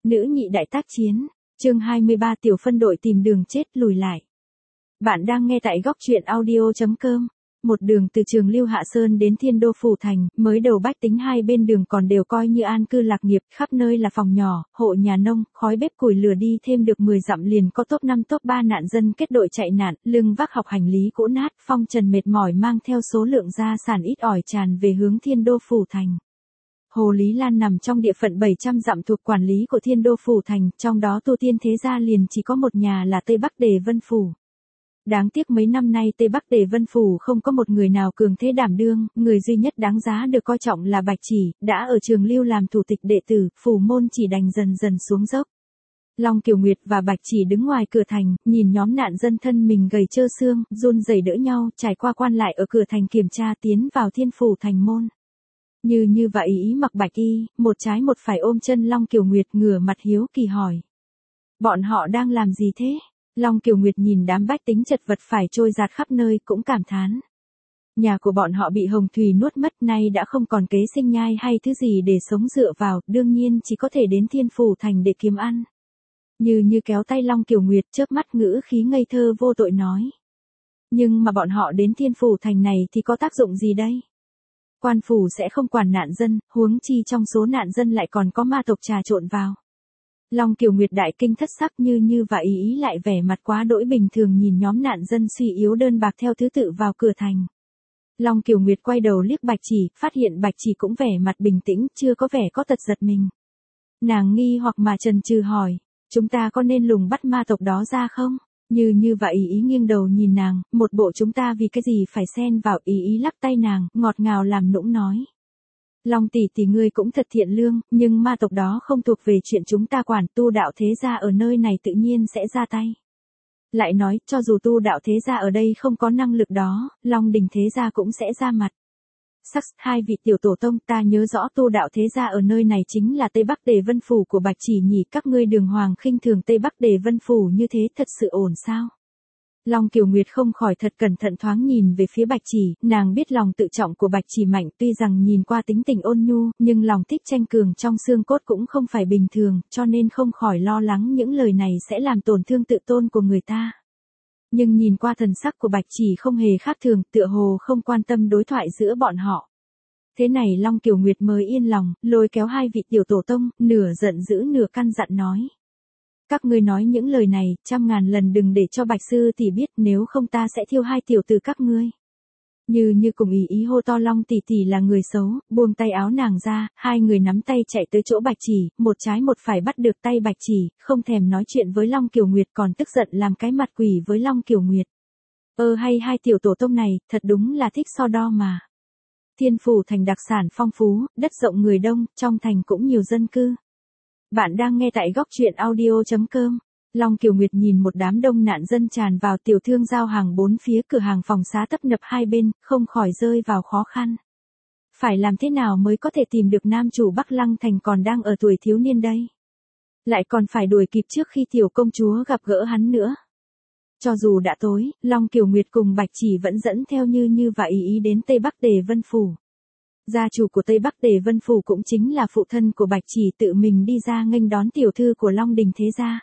Nữ nhị đại tác chiến, chương 23 tiểu phân đội tìm đường chết lùi lại. Bạn đang nghe tại góc truyện audio.com. Một đường từ Trường Lưu Hạ Sơn đến Thiên Đô Phủ Thành, mới đầu bách tính hai bên đường còn đều coi như an cư lạc nghiệp, khắp nơi là phòng nhỏ, hộ nhà nông, khói bếp củi lửa đi thêm được 10 dặm liền có top 5 top 3 nạn dân kết đội chạy nạn, lưng vác học hành lý cỗ nát, phong trần mệt mỏi mang theo số lượng gia sản ít ỏi tràn về hướng Thiên Đô Phủ Thành. Hồ Lý Lan nằm trong địa phận 700 dặm thuộc quản lý của Thiên Đô Phủ Thành, trong đó tu tiên thế gia liền chỉ có một nhà là Tây Bắc Đề Vân Phủ. Đáng tiếc mấy năm nay Tây Bắc Đề Vân Phủ không có một người nào cường thế đảm đương, người duy nhất đáng giá được coi trọng là Bạch Chỉ, đã ở Trường Lưu làm thủ tịch đệ tử, phủ môn chỉ đành dần dần xuống dốc. Long Kiều Nguyệt và Bạch Chỉ đứng ngoài cửa thành, nhìn nhóm nạn dân thân mình gầy trơ xương, run rẩy đỡ nhau, trải qua quan lại ở cửa thành kiểm tra tiến vào Thiên Phủ Thành môn. Như vậy ý mặc bạch y, một trái một phải ôm chân Long Kiều Nguyệt ngửa mặt hiếu kỳ hỏi. Bọn họ đang làm gì thế? Long Kiều Nguyệt nhìn đám bách tính chật vật phải trôi dạt khắp nơi cũng cảm thán. Nhà của bọn họ bị hồng thủy nuốt mất nay đã không còn kế sinh nhai hay thứ gì để sống dựa vào, đương nhiên chỉ có thể đến Thiên Phủ Thành để kiếm ăn. Như kéo tay Long Kiều Nguyệt chớp mắt ngữ khí ngây thơ vô tội nói. Nhưng mà bọn họ đến Thiên Phủ Thành này thì có tác dụng gì đây? Quan phủ sẽ không quản nạn dân, huống chi trong số nạn dân lại còn có ma tộc trà trộn vào. Long Kiều Nguyệt đại kinh thất sắc như vậy ý lại vẻ mặt quá đỗi bình thường nhìn nhóm nạn dân suy yếu đơn bạc theo thứ tự vào cửa thành. Long Kiều Nguyệt quay đầu liếc Bạch Chỉ, phát hiện Bạch Chỉ cũng vẻ mặt bình tĩnh, chưa có vẻ có tật giật mình. Nàng nghi hoặc mà chần chừ hỏi, chúng ta có nên lùng bắt ma tộc đó ra không? Như vậy ý nghiêng đầu nhìn nàng, một bộ chúng ta vì cái gì phải xen vào, ý lắc tay nàng, ngọt ngào làm nũng nói. Long tỷ tỷ ngươi cũng thật thiện lương, nhưng ma tộc đó không thuộc về chuyện chúng ta quản, tu đạo thế gia ở nơi này tự nhiên sẽ ra tay. Lại nói, cho dù tu đạo thế gia ở đây không có năng lực đó, Long đình thế gia cũng sẽ ra mặt. Sắc, hai vị tiểu tổ tông, ta nhớ rõ tu đạo thế gia ở nơi này chính là Tây Bắc Đề Vân Phủ của Bạch Chỉ nhỉ, các ngươi đường hoàng khinh thường Tây Bắc Đề Vân Phủ như thế thật sự ổn sao? Long Kiều Nguyệt không khỏi thật cẩn thận thoáng nhìn về phía Bạch Chỉ, nàng biết lòng tự trọng của Bạch Chỉ mạnh, tuy rằng nhìn qua tính tình ôn nhu, nhưng lòng thích tranh cường trong xương cốt cũng không phải bình thường, cho nên không khỏi lo lắng những lời này sẽ làm tổn thương tự tôn của người ta. Nhưng nhìn qua thần sắc của Bạch Chỉ không hề khác thường, tựa hồ không quan tâm đối thoại giữa bọn họ. Thế này Long Kiều Nguyệt mới yên lòng, lôi kéo hai vị tiểu tổ tông, nửa giận dữ nửa căn dặn nói. Các ngươi nói những lời này, 100.000 lần đừng để cho Bạch sư tỷ biết, nếu không ta sẽ thiêu hai tiểu tử các ngươi. Như cùng ý hô to Long tỷ tỷ là người xấu, buông tay áo nàng ra, hai người nắm tay chạy tới chỗ Bạch Chỉ, một trái một phải bắt được tay Bạch Chỉ, không thèm nói chuyện với Long Kiều Nguyệt còn tức giận làm cái mặt quỷ với Long Kiều Nguyệt. Hay hai tiểu tổ tông này, thật đúng là thích so đo mà. Thiên Phủ Thành đặc sản phong phú, đất rộng người đông, trong thành cũng nhiều dân cư. Bạn đang nghe tại góc truyện audio.com. Long Kiều Nguyệt nhìn một đám đông nạn dân tràn vào, tiểu thương giao hàng bốn phía, cửa hàng phòng xá tấp nập hai bên, không khỏi rơi vào khó khăn. Phải làm thế nào mới có thể tìm được nam chủ Bắc Lăng Thành còn đang ở tuổi thiếu niên đây? Lại còn phải đuổi kịp trước khi tiểu công chúa gặp gỡ hắn nữa. Cho dù đã tối, Long Kiều Nguyệt cùng Bạch Chỉ vẫn dẫn theo như vậy ý đến Tây Bắc Đề Vân Phủ. Gia chủ của Tây Bắc Đề Vân Phủ cũng chính là phụ thân của Bạch Chỉ tự mình đi ra nghênh đón tiểu thư của Long đình thế gia.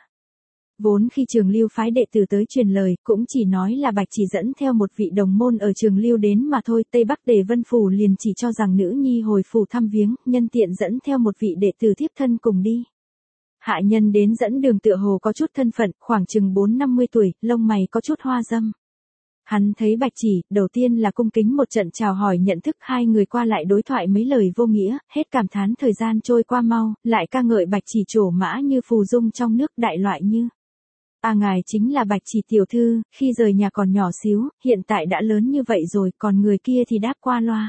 Vốn khi Trường Lưu phái đệ tử tới truyền lời, cũng chỉ nói là Bạch Chỉ dẫn theo một vị đồng môn ở Trường Lưu đến mà thôi, Tây Bắc Đề Vân Phủ liền chỉ cho rằng nữ nhi hồi phủ thăm viếng, nhân tiện dẫn theo một vị đệ tử thiếp thân cùng đi. Hạ nhân đến dẫn đường tựa hồ có chút thân phận, khoảng chừng 4-50 tuổi, lông mày có chút hoa dâm. Hắn thấy Bạch Chỉ, đầu tiên là cung kính một trận chào hỏi nhận thức, hai người qua lại đối thoại mấy lời vô nghĩa, hết cảm thán thời gian trôi qua mau, lại ca ngợi Bạch Chỉ trổ mã như phù dung trong nước, đại loại như. Ngài chính là Bạch Chỉ tiểu thư, khi rời nhà còn nhỏ xíu, hiện tại đã lớn như vậy rồi, còn người kia thì đáp qua loa.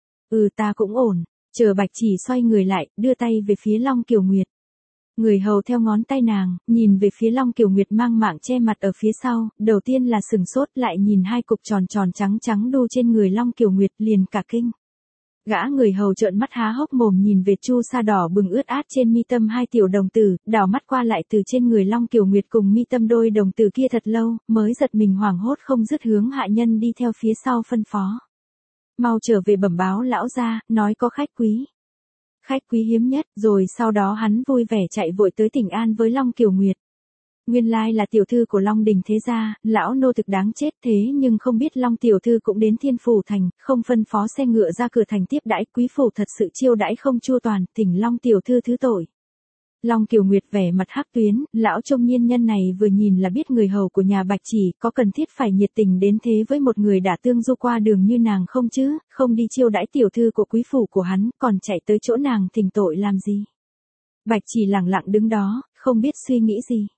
Ta cũng ổn, chờ Bạch Chỉ xoay người lại, đưa tay về phía Long Kiều Nguyệt. Người hầu theo ngón tay nàng, nhìn về phía Long Kiều Nguyệt mang mạng che mặt ở phía sau, đầu tiên là sừng sốt, lại nhìn hai cục tròn tròn trắng trắng đu trên người Long Kiều Nguyệt liền cả kinh. Gã người hầu trợn mắt há hốc mồm nhìn về chu sa đỏ bừng ướt át trên mi tâm hai tiểu đồng tử, đảo mắt qua lại từ trên người Long Kiều Nguyệt cùng mi tâm đôi đồng tử kia thật lâu, mới giật mình hoảng hốt không dứt hướng hạ nhân đi theo phía sau phân phó. Mau trở về bẩm báo lão gia, nói có khách quý. khách quý hiếm nhất, rồi sau đó hắn vui vẻ chạy vội tới Tỉnh An với Long Kiều Nguyệt. Nguyên lai là tiểu thư của Long Đình thế gia, lão nô thực đáng chết thế nhưng không biết Long tiểu thư cũng đến Thiên Phủ Thành, không phân phó xe ngựa ra cửa thành tiếp đãi, quý phủ thật sự chiêu đãi không chu toàn, thỉnh Long tiểu thư thứ tội. Long Kiều Nguyệt vẻ mặt hắc tuyến, lão trung niên nhân này vừa nhìn là biết người hầu của nhà Bạch Chỉ, có cần thiết phải nhiệt tình đến thế với một người đã tương du qua đường như nàng không chứ, không đi chiêu đãi tiểu thư của quý phủ của hắn, còn chạy tới chỗ nàng thỉnh tội làm gì. Bạch Chỉ lặng lặng đứng đó, không biết suy nghĩ gì.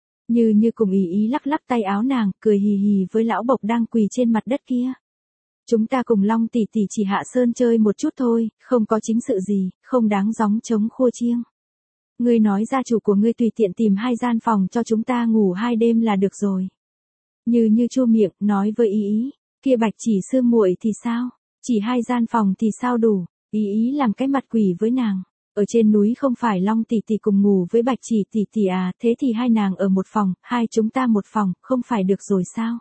Như cùng ý lắc lắc tay áo nàng, cười hì hì với lão bộc đang quỳ trên mặt đất kia. Chúng ta cùng Long tỷ tỷ chỉ hạ sơn chơi một chút thôi, không có chính sự gì, không đáng gióng trống khua chiêng. Ngươi nói gia chủ của ngươi tùy tiện tìm 2 gian phòng cho chúng ta ngủ 2 đêm là được rồi. Như chua miệng, nói với ý, kia Bạch Chỉ sư muội thì sao? Chỉ 2 gian phòng thì sao đủ? Ý làm cái mặt quỷ với nàng. Ở trên núi không phải Long tỷ tỷ cùng ngủ với Bạch Chỉ tỷ tỷ à, thế thì 2 nàng ở một phòng, 2 chúng ta một phòng, không phải được rồi sao?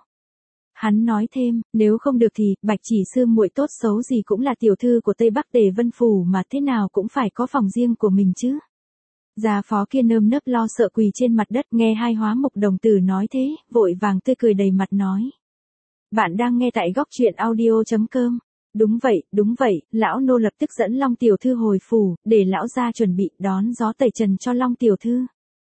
Hắn nói thêm, nếu không được thì, Bạch Chỉ sư muội tốt xấu gì cũng là tiểu thư của Tây Bắc Tề Vân Phủ mà thế nào cũng phải có phòng riêng của mình chứ. Gia phó kia nơm nớp lo sợ quỳ trên mặt đất, nghe hai hóa mục đồng tử nói thế, vội vàng tươi cười đầy mặt nói. Bạn đang nghe tại góc truyện audio.com. Đúng vậy, lão nô lập tức dẫn Long tiểu thư hồi phủ, để lão gia chuẩn bị đón gió tẩy trần cho Long tiểu thư.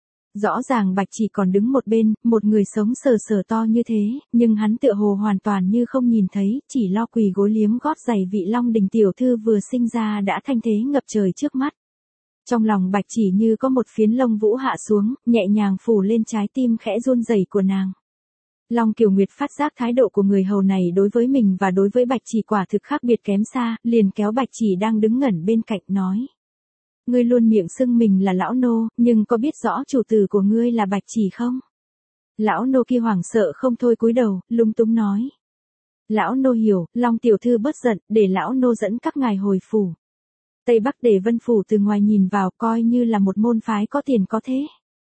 Rõ ràng Bạch Chỉ còn đứng một bên, một người sống sờ sờ to như thế, nhưng hắn tựa hồ hoàn toàn như không nhìn thấy, chỉ lo quỳ gối liếm gót giày vị Long Đình tiểu thư vừa sinh ra đã thanh thế ngập trời trước mắt. Trong lòng Bạch Chỉ như có một phiến lông vũ hạ xuống, nhẹ nhàng phủ lên trái tim khẽ run rẩy của nàng. Long Kiều Nguyệt phát giác thái độ của người hầu này đối với mình và đối với Bạch Chỉ quả thực khác biệt kém xa, liền kéo Bạch Chỉ đang đứng ngẩn bên cạnh nói. Ngươi luôn miệng xưng mình là lão nô, nhưng có biết rõ chủ tử của ngươi là Bạch Chỉ không? Lão nô kia hoảng sợ không thôi cúi đầu, lúng túng nói. Lão nô hiểu, Long tiểu thư bớt giận, để lão nô dẫn các ngài hồi phủ. Tây Bắc Tề Vân Phủ từ ngoài nhìn vào coi như là một môn phái có tiền có thế.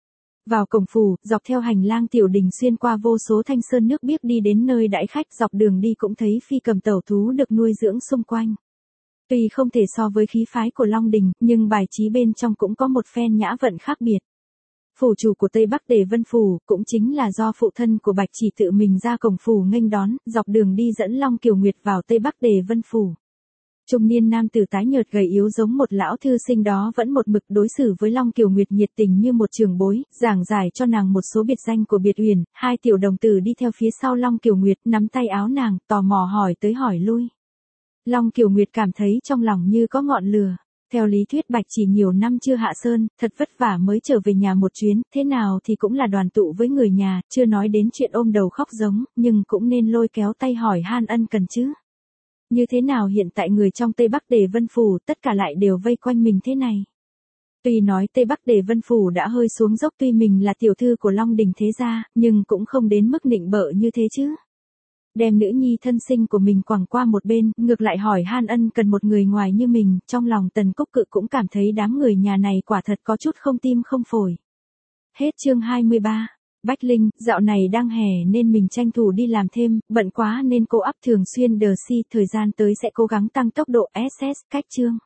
Vào cổng phủ, dọc theo hành lang tiểu đình xuyên qua vô số thanh sơn nước biếc đi đến nơi đãi khách, dọc đường đi cũng thấy phi cầm tẩu thú được nuôi dưỡng xung quanh. Tuy không thể so với khí phái của Long Đình, nhưng bài trí bên trong cũng có một phen nhã vận khác biệt. Phủ chủ của Tây Bắc Tề Vân Phủ, cũng chính là do phụ thân của Bạch Chỉ tự mình ra cổng phủ nghênh đón, dọc đường đi dẫn Long Kiều Nguyệt vào Tây Bắc Tề Vân Phủ. Trung niên nam tử tái nhợt gầy yếu giống một lão thư sinh đó vẫn một mực đối xử với Long Kiều Nguyệt nhiệt tình như một trưởng bối, giảng giải cho nàng một số biệt danh của biệt uyển, 2 tiểu đồng tử đi theo phía sau Long Kiều Nguyệt nắm tay áo nàng, tò mò hỏi tới hỏi lui. Long Kiều Nguyệt cảm thấy trong lòng như có ngọn lửa. Theo lý thuyết Bạch Chỉ nhiều năm chưa hạ sơn, thật vất vả mới trở về nhà một chuyến, thế nào thì cũng là đoàn tụ với người nhà, chưa nói đến chuyện ôm đầu khóc giống, nhưng cũng nên lôi kéo tay hỏi han ân cần chứ. Như thế nào hiện tại người trong Tây Bắc Tề Vân Phủ tất cả lại đều vây quanh mình thế này. Tuy nói Tây Bắc Tề Vân Phủ đã hơi xuống dốc, tuy mình là tiểu thư của Long Đình thế gia, nhưng cũng không đến mức nịnh bợ như thế chứ. Đem nữ nhi thân sinh của mình quẳng qua một bên, ngược lại hỏi han ân cần một người ngoài như mình, trong lòng Tần Cúc Cự cũng cảm thấy đám người nhà này quả thật có chút không tim không phổi. Hết chương 23. Bách Linh, dạo này đang hè nên mình tranh thủ đi làm thêm, bận quá nên cô ắp thường xuyên đờ si, thời gian tới sẽ cố gắng tăng tốc độ SS, cách chương.